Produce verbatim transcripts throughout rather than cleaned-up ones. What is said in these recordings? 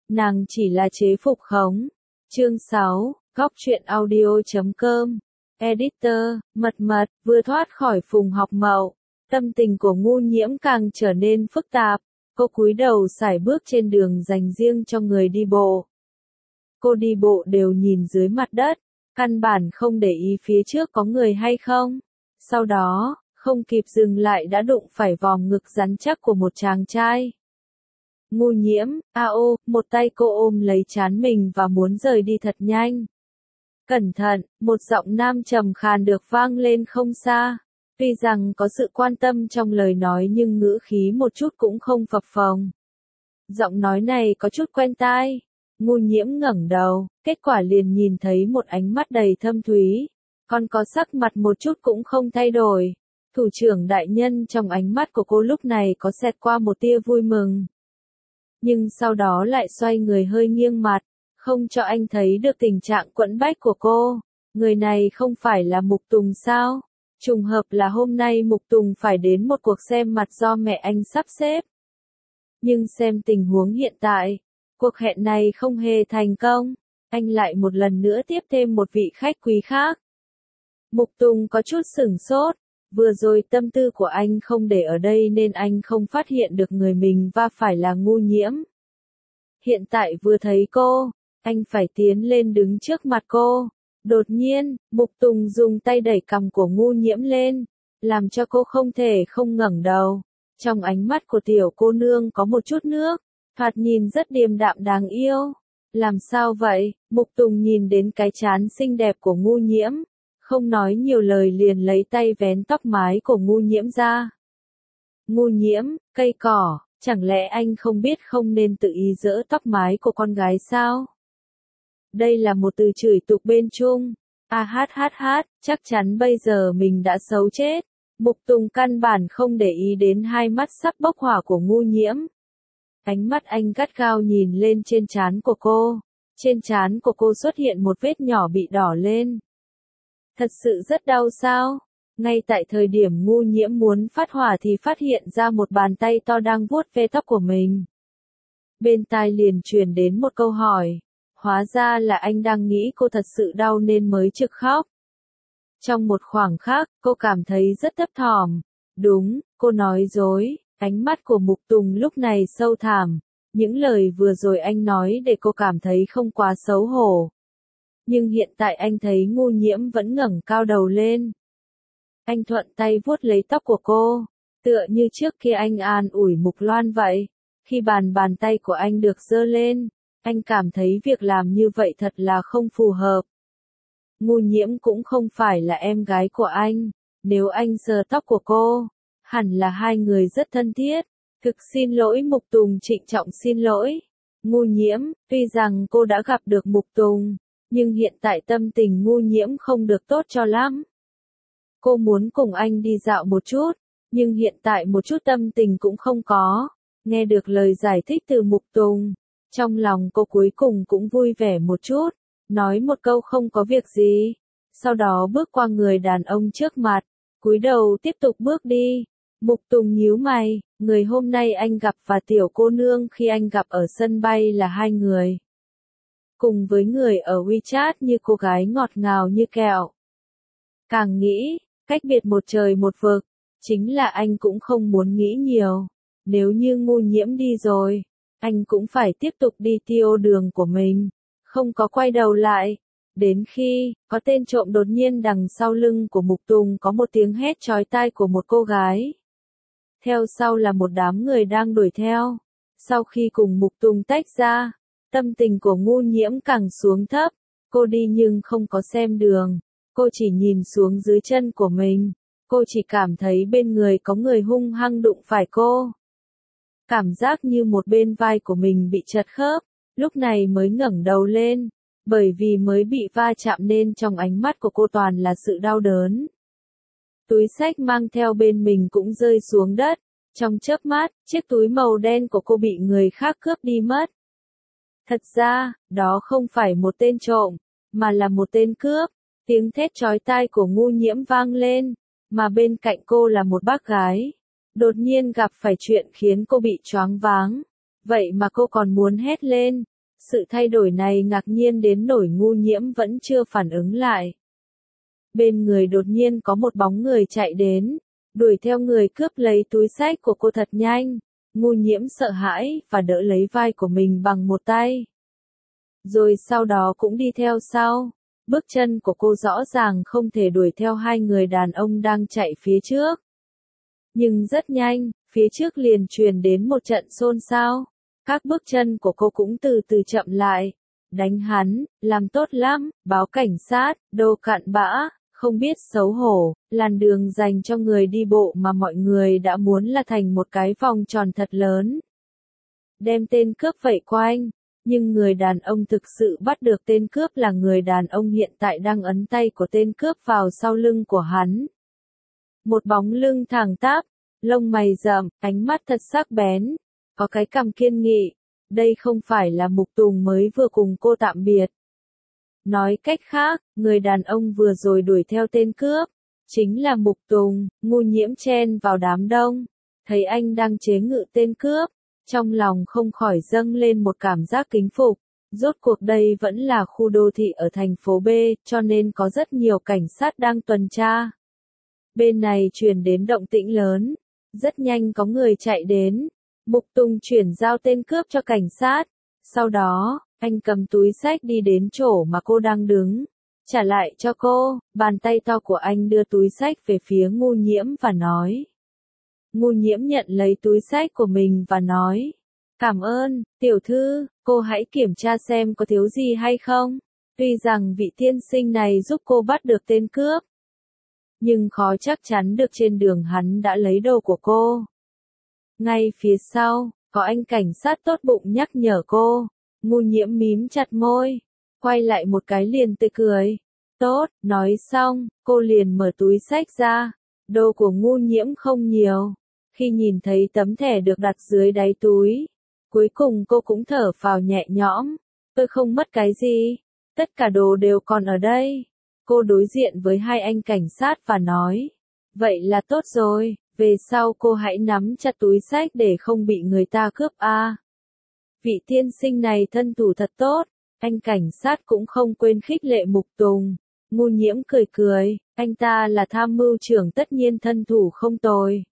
nàng chỉ là chế phục khống. Chương sáu, góc truyện audio chấm com. Editor, mật mật, vừa thoát khỏi Phùng Học Mậu, tâm tình của Ngu Nhiễm càng trở nên phức tạp. Cô cúi đầu sải bước trên đường dành riêng cho người đi bộ. Cô đi bộ đều nhìn dưới mặt đất, căn bản không để ý phía trước có người hay không. Sau đó, không kịp dừng lại đã đụng phải vòng ngực rắn chắc của một chàng trai. Ngu Nhiễm, a ô, một tay cô ôm lấy trán mình và muốn rời đi thật nhanh. Cẩn thận, một giọng nam trầm khàn được vang lên không xa. Tuy rằng có sự quan tâm trong lời nói nhưng ngữ khí một chút cũng không phập phồng. Giọng nói này có chút quen tai. Ngu Nhiễm ngẩng đầu, kết quả liền nhìn thấy một ánh mắt đầy thâm thúy. Còn có sắc mặt một chút cũng không thay đổi. Thủ trưởng đại nhân trong ánh mắt của cô lúc này có xẹt qua một tia vui mừng. Nhưng sau đó lại xoay người hơi nghiêng mặt, không cho anh thấy được tình trạng quẫn bách của cô. Người này không phải là Mục Tùng sao? Trùng hợp là hôm nay Mục Tùng phải đến một cuộc xem mặt do mẹ anh sắp xếp. Nhưng xem tình huống hiện tại, cuộc hẹn này không hề thành công. Anh lại một lần nữa tiếp thêm một vị khách quý khác. Mục Tùng có chút sửng sốt. Vừa rồi tâm tư của anh không để ở đây nên anh không phát hiện được người mình va phải là Ngu Nhiễm. Hiện tại vừa thấy cô, anh phải tiến lên đứng trước mặt cô. Đột nhiên, Mục Tùng dùng tay đẩy cằm của Ngu Nhiễm lên, làm cho cô không thể không ngẩng đầu. Trong ánh mắt của tiểu cô nương có một chút nước, thoạt nhìn rất điềm đạm đáng yêu. Làm sao vậy? Mục Tùng nhìn đến cái trán xinh đẹp của Ngu Nhiễm, không nói nhiều lời liền lấy tay vén tóc mái của Ngu Nhiễm ra. Ngu Nhiễm, cây cỏ, chẳng lẽ anh không biết không nên tự ý giỡ tóc mái của con gái sao? Đây là một từ chửi tục bên Trung. A hát hát hát, chắc chắn bây giờ mình đã xấu chết. Mục Tùng căn bản không để ý đến hai mắt sắp bốc hỏa của Ngu Nhiễm. Ánh mắt anh gắt gao nhìn lên trên trán của cô. Trên trán của cô xuất hiện một vết nhỏ bị đỏ lên. Thật sự rất đau sao? Ngay tại thời điểm Ngu Nhiễm muốn phát hỏa thì phát hiện ra một bàn tay to đang vuốt ve tóc của mình. Bên tai liền truyền đến một câu hỏi. Hóa ra là anh đang nghĩ cô thật sự đau nên mới trực khóc. Trong một khoảng khắc, cô cảm thấy rất thấp thỏm. Đúng, cô nói dối. Ánh mắt của Mục Tùng lúc này sâu thẳm. Những lời vừa rồi anh nói để cô cảm thấy không quá xấu hổ. Nhưng hiện tại anh thấy Ngu Nhiễm vẫn ngẩng cao đầu lên. Anh thuận tay vuốt lấy tóc của cô, tựa như trước kia anh an ủi Mục Loan vậy. Khi bàn bàn tay của anh được giơ lên, anh cảm thấy việc làm như vậy thật là không phù hợp. Ngu Nhiễm cũng không phải là em gái của anh, nếu anh sờ tóc của cô, hẳn là hai người rất thân thiết. Thực xin lỗi Mục Tùng trịnh trọng xin lỗi. Ngu Nhiễm, tuy rằng cô đã gặp được Mục Tùng, nhưng hiện tại tâm tình Ngu Nhiễm không được tốt cho lắm. Cô muốn cùng anh đi dạo một chút, nhưng hiện tại một chút tâm tình cũng không có. Nghe được lời giải thích từ Mục Tùng, trong lòng cô cuối cùng cũng vui vẻ một chút, nói một câu không có việc gì. Sau đó bước qua người đàn ông trước mặt, cúi đầu tiếp tục bước đi. Mục Tùng nhíu mày, người hôm nay anh gặp và tiểu cô nương khi anh gặp ở sân bay là hai người. Cùng với người ở WeChat như cô gái ngọt ngào như kẹo. Càng nghĩ, cách biệt một trời một vực, chính là anh cũng không muốn nghĩ nhiều. Nếu như Ngu Nhiễm đi rồi, anh cũng phải tiếp tục đi tiêu đường của mình, không có quay đầu lại. Đến khi, có tên trộm đột nhiên đằng sau lưng của Mục Tùng có một tiếng hét chói tai của một cô gái. Theo sau là một đám người đang đuổi theo. Sau khi cùng Mục Tùng tách ra, tâm tình của Ngu Nhiễm càng xuống thấp. Cô đi nhưng không có xem đường. Cô chỉ nhìn xuống dưới chân của mình. Cô chỉ cảm thấy bên người có người hung hăng đụng phải cô. Cảm giác như một bên vai của mình bị chật khớp. Lúc này mới ngẩng đầu lên. Bởi vì mới bị va chạm nên trong ánh mắt của cô toàn là sự đau đớn. Túi xách mang theo bên mình cũng rơi xuống đất. Trong chớp mắt, chiếc túi màu đen của cô bị người khác cướp đi mất. Thật ra, đó không phải một tên trộm, mà là một tên cướp. Tiếng thét chói tai của Ngu Nhiễm vang lên, mà bên cạnh cô là một bác gái. Đột nhiên gặp phải chuyện khiến cô bị choáng váng. Vậy mà cô còn muốn hét lên. Sự thay đổi này ngạc nhiên đến nỗi Ngu Nhiễm vẫn chưa phản ứng lại. Bên người đột nhiên có một bóng người chạy đến, đuổi theo người cướp lấy túi xách của cô thật nhanh. Ngu Nhiễm sợ hãi và đỡ lấy vai của mình bằng một tay. Rồi sau đó cũng đi theo sau. Bước chân của cô rõ ràng không thể đuổi theo hai người đàn ông đang chạy phía trước. Nhưng rất nhanh, phía trước liền truyền đến một trận xôn xao. Các bước chân của cô cũng từ từ chậm lại. Đánh hắn, làm tốt lắm, báo cảnh sát, đồ cặn bã, không biết xấu hổ, làn đường dành cho người đi bộ mà mọi người đã muốn là thành một cái vòng tròn thật lớn. Đem tên cướp vây quanh, nhưng người đàn ông thực sự bắt được tên cướp là người đàn ông hiện tại đang ấn tay của tên cướp vào sau lưng của hắn. Một bóng lưng thẳng tắp, lông mày rậm, ánh mắt thật sắc bén, có cái cằm kiên nghị. Đây không phải là Mục Tùng mới vừa cùng cô tạm biệt. Nói cách khác, người đàn ông vừa rồi đuổi theo tên cướp, chính là Mục Tùng. Ngu Nhiễm chen vào đám đông, thấy anh đang chế ngự tên cướp, trong lòng không khỏi dâng lên một cảm giác kính phục. Rốt cuộc đây vẫn là khu đô thị ở thành phố B, cho nên có rất nhiều cảnh sát đang tuần tra. Bên này truyền đến động tĩnh lớn, rất nhanh có người chạy đến. Mục Tùng chuyển giao tên cướp cho cảnh sát. Sau đó, anh cầm túi xách đi đến chỗ mà cô đang đứng. Trả lại cho cô, bàn tay to của anh đưa túi xách về phía Ngu Nhiễm và nói. Ngu Nhiễm nhận lấy túi xách của mình và nói. Cảm ơn, tiểu thư, cô hãy kiểm tra xem có thiếu gì hay không. Tuy rằng vị tiên sinh này giúp cô bắt được tên cướp, nhưng khó chắc chắn được trên đường hắn đã lấy đồ của cô. Ngay phía sau, có anh cảnh sát tốt bụng nhắc nhở cô. Ngu Nhiễm mím chặt môi, quay lại một cái liền tươi cười. Tốt, nói xong, cô liền mở túi xách ra. Đồ của Ngu Nhiễm không nhiều. Khi nhìn thấy tấm thẻ được đặt dưới đáy túi, cuối cùng cô cũng thở phào nhẹ nhõm. Tôi không mất cái gì, tất cả đồ đều còn ở đây. Cô đối diện với hai anh cảnh sát và nói. Vậy là tốt rồi. Về sau cô hãy nắm chặt túi xách để không bị người ta cướp a. À. Vị tiên sinh này thân thủ thật tốt, anh cảnh sát cũng không quên khích lệ Mục Tùng. Ngu Nhiễm cười cười, anh ta là tham mưu trưởng tất nhiên thân thủ không tồi.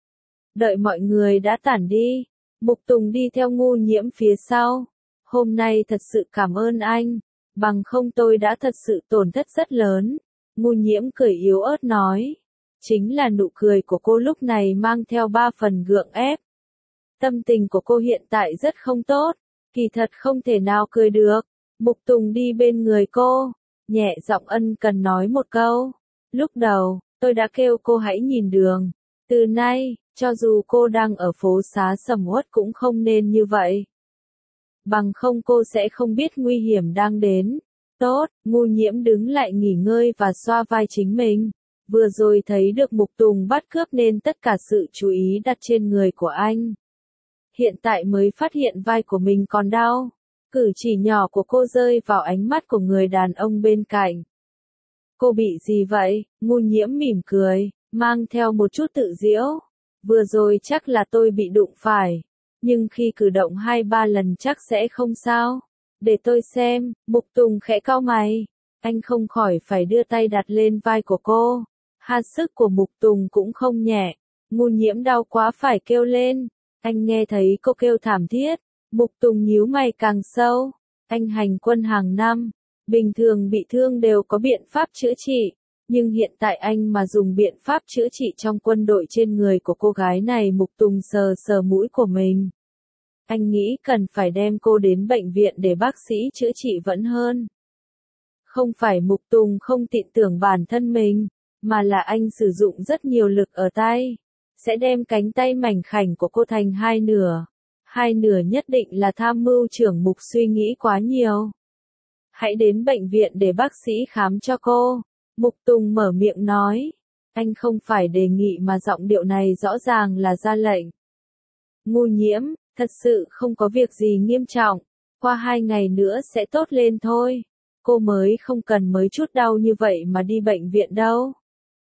Đợi mọi người đã tản đi, Mục Tùng đi theo Ngu Nhiễm phía sau. Hôm nay thật sự cảm ơn anh, bằng không tôi đã thật sự tổn thất rất lớn. Ngu Nhiễm cười yếu ớt nói. Chính là nụ cười của cô lúc này mang theo ba phần gượng ép. Tâm tình của cô hiện tại rất không tốt, kỳ thật không thể nào cười được. Mục Tùng đi bên người cô, nhẹ giọng ân cần nói một câu. Lúc đầu, tôi đã kêu cô hãy nhìn đường. Từ nay, cho dù cô đang ở phố xá sầm uất cũng không nên như vậy. Bằng không cô sẽ không biết nguy hiểm đang đến. Tốt, Ngu Nhiễm đứng lại nghỉ ngơi và xoa vai chính mình. Vừa rồi thấy được Mục Tùng bắt cướp nên tất cả sự chú ý đặt trên người của anh. Hiện tại mới phát hiện vai của mình còn đau. Cử chỉ nhỏ của cô rơi vào ánh mắt của người đàn ông bên cạnh. Cô bị gì vậy? Ngu Nhiễm mỉm cười, mang theo một chút tự giễu. Vừa rồi chắc là tôi bị đụng phải, nhưng khi cử động hai ba lần chắc sẽ không sao. Để tôi xem. Mục Tùng khẽ cau mày. Anh không khỏi phải đưa tay đặt lên vai của cô. Hạt sức của Mục Tùng cũng không nhẹ. Ngu Nhiễm đau quá phải kêu lên. Anh nghe thấy cô kêu thảm thiết. Mục Tùng nhíu mày càng sâu. Anh hành quân hàng năm, bình thường bị thương đều có biện pháp chữa trị. Nhưng hiện tại anh mà dùng biện pháp chữa trị trong quân đội trên người của cô gái này. Mục Tùng sờ sờ mũi của mình. Anh nghĩ cần phải đem cô đến bệnh viện để bác sĩ chữa trị vẫn hơn. Không phải Mục Tùng không tin tưởng bản thân mình, mà là anh sử dụng rất nhiều lực ở tay. Sẽ đem cánh tay mảnh khảnh của cô thành hai nửa. Hai nửa nhất định là tham mưu trưởng Mục suy nghĩ quá nhiều. Hãy đến bệnh viện để bác sĩ khám cho cô. Mục Tùng mở miệng nói. Anh không phải đề nghị mà giọng điệu này rõ ràng là ra lệnh. Ngu Nhiễm, thật sự không có việc gì nghiêm trọng. Qua hai ngày nữa sẽ tốt lên thôi. Cô mới không cần mới chút đau như vậy mà đi bệnh viện đâu.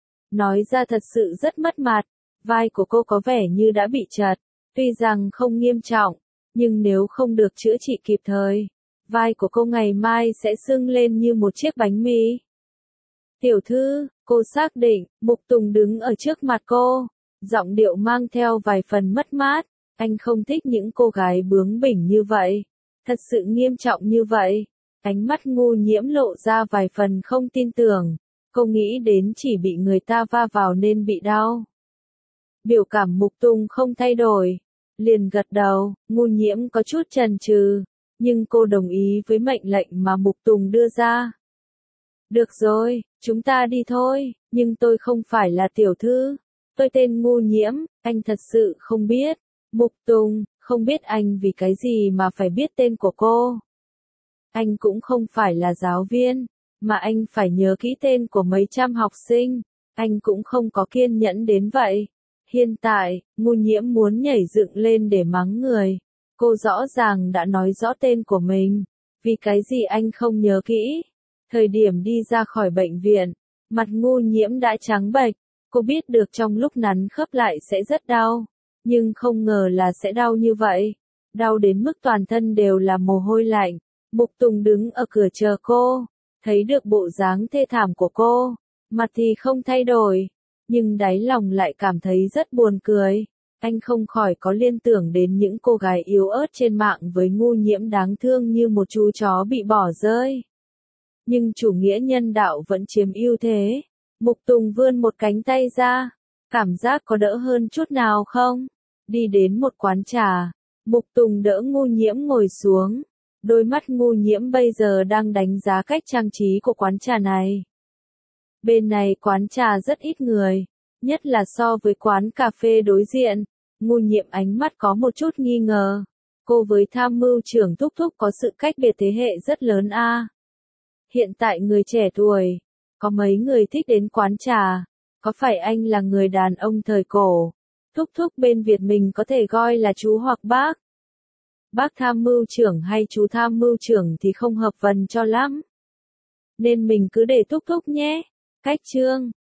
Nói ra thật sự rất mất mặt. Vai của cô có vẻ như đã bị trật. Tuy rằng không nghiêm trọng, nhưng nếu không được chữa trị kịp thời, vai của cô ngày mai sẽ sưng lên như một chiếc bánh mì. Tiểu thư, cô xác định, Mục Tùng đứng ở trước mặt cô, giọng điệu mang theo vài phần mất mát, anh không thích những cô gái bướng bỉnh như vậy, thật sự nghiêm trọng như vậy. Ánh mắt Ngu Nhiễm lộ ra vài phần không tin tưởng, cô nghĩ đến chỉ bị người ta va vào nên bị đau. Biểu cảm Mục Tùng không thay đổi, liền gật đầu. Ngu Nhiễm có chút chần chừ, nhưng cô đồng ý với mệnh lệnh mà Mục Tùng đưa ra. Được rồi, chúng ta đi thôi, nhưng tôi không phải là tiểu thư. Tôi tên Ngu Nhiễm, anh thật sự không biết. Mục Tùng, không biết anh vì cái gì mà phải biết tên của cô. Anh cũng không phải là giáo viên, mà anh phải nhớ kỹ tên của mấy trăm học sinh. Anh cũng không có kiên nhẫn đến vậy. Hiện tại, Ngu Nhiễm muốn nhảy dựng lên để mắng người. Cô rõ ràng đã nói rõ tên của mình. Vì cái gì anh không nhớ kỹ? Thời điểm đi ra khỏi bệnh viện, mặt Ngu Nhiễm đã trắng bệch. Cô biết được trong lúc nắn khớp lại sẽ rất đau, nhưng không ngờ là sẽ đau như vậy. Đau đến mức toàn thân đều là mồ hôi lạnh. Mục Tùng đứng ở cửa chờ cô, thấy được bộ dáng thê thảm của cô, mặt thì không thay đổi, nhưng đáy lòng lại cảm thấy rất buồn cười. Anh không khỏi có liên tưởng đến những cô gái yếu ớt trên mạng với Ngu Nhiễm đáng thương như một chú chó bị bỏ rơi. Nhưng chủ nghĩa nhân đạo vẫn chiếm ưu thế. Mục Tùng vươn một cánh tay ra, cảm giác có đỡ hơn chút nào không? Đi đến một quán trà, Mục Tùng đỡ Ngu Nhiễm ngồi xuống. Đôi mắt Ngu Nhiễm bây giờ đang đánh giá cách trang trí của quán trà này. Bên này quán trà rất ít người, nhất là so với quán cà phê đối diện. Ngu Nhiễm ánh mắt có một chút nghi ngờ. Cô với tham mưu trưởng Thúc Thúc có sự cách biệt thế hệ rất lớn a. À. Hiện tại người trẻ tuổi, có mấy người thích đến quán trà, có phải anh là người đàn ông thời cổ? Thúc Thúc bên Việt mình có thể gọi là chú hoặc bác. Bác tham mưu trưởng hay chú tham mưu trưởng thì không hợp vần cho lắm. Nên mình cứ để Thúc Thúc nhé. Cách chương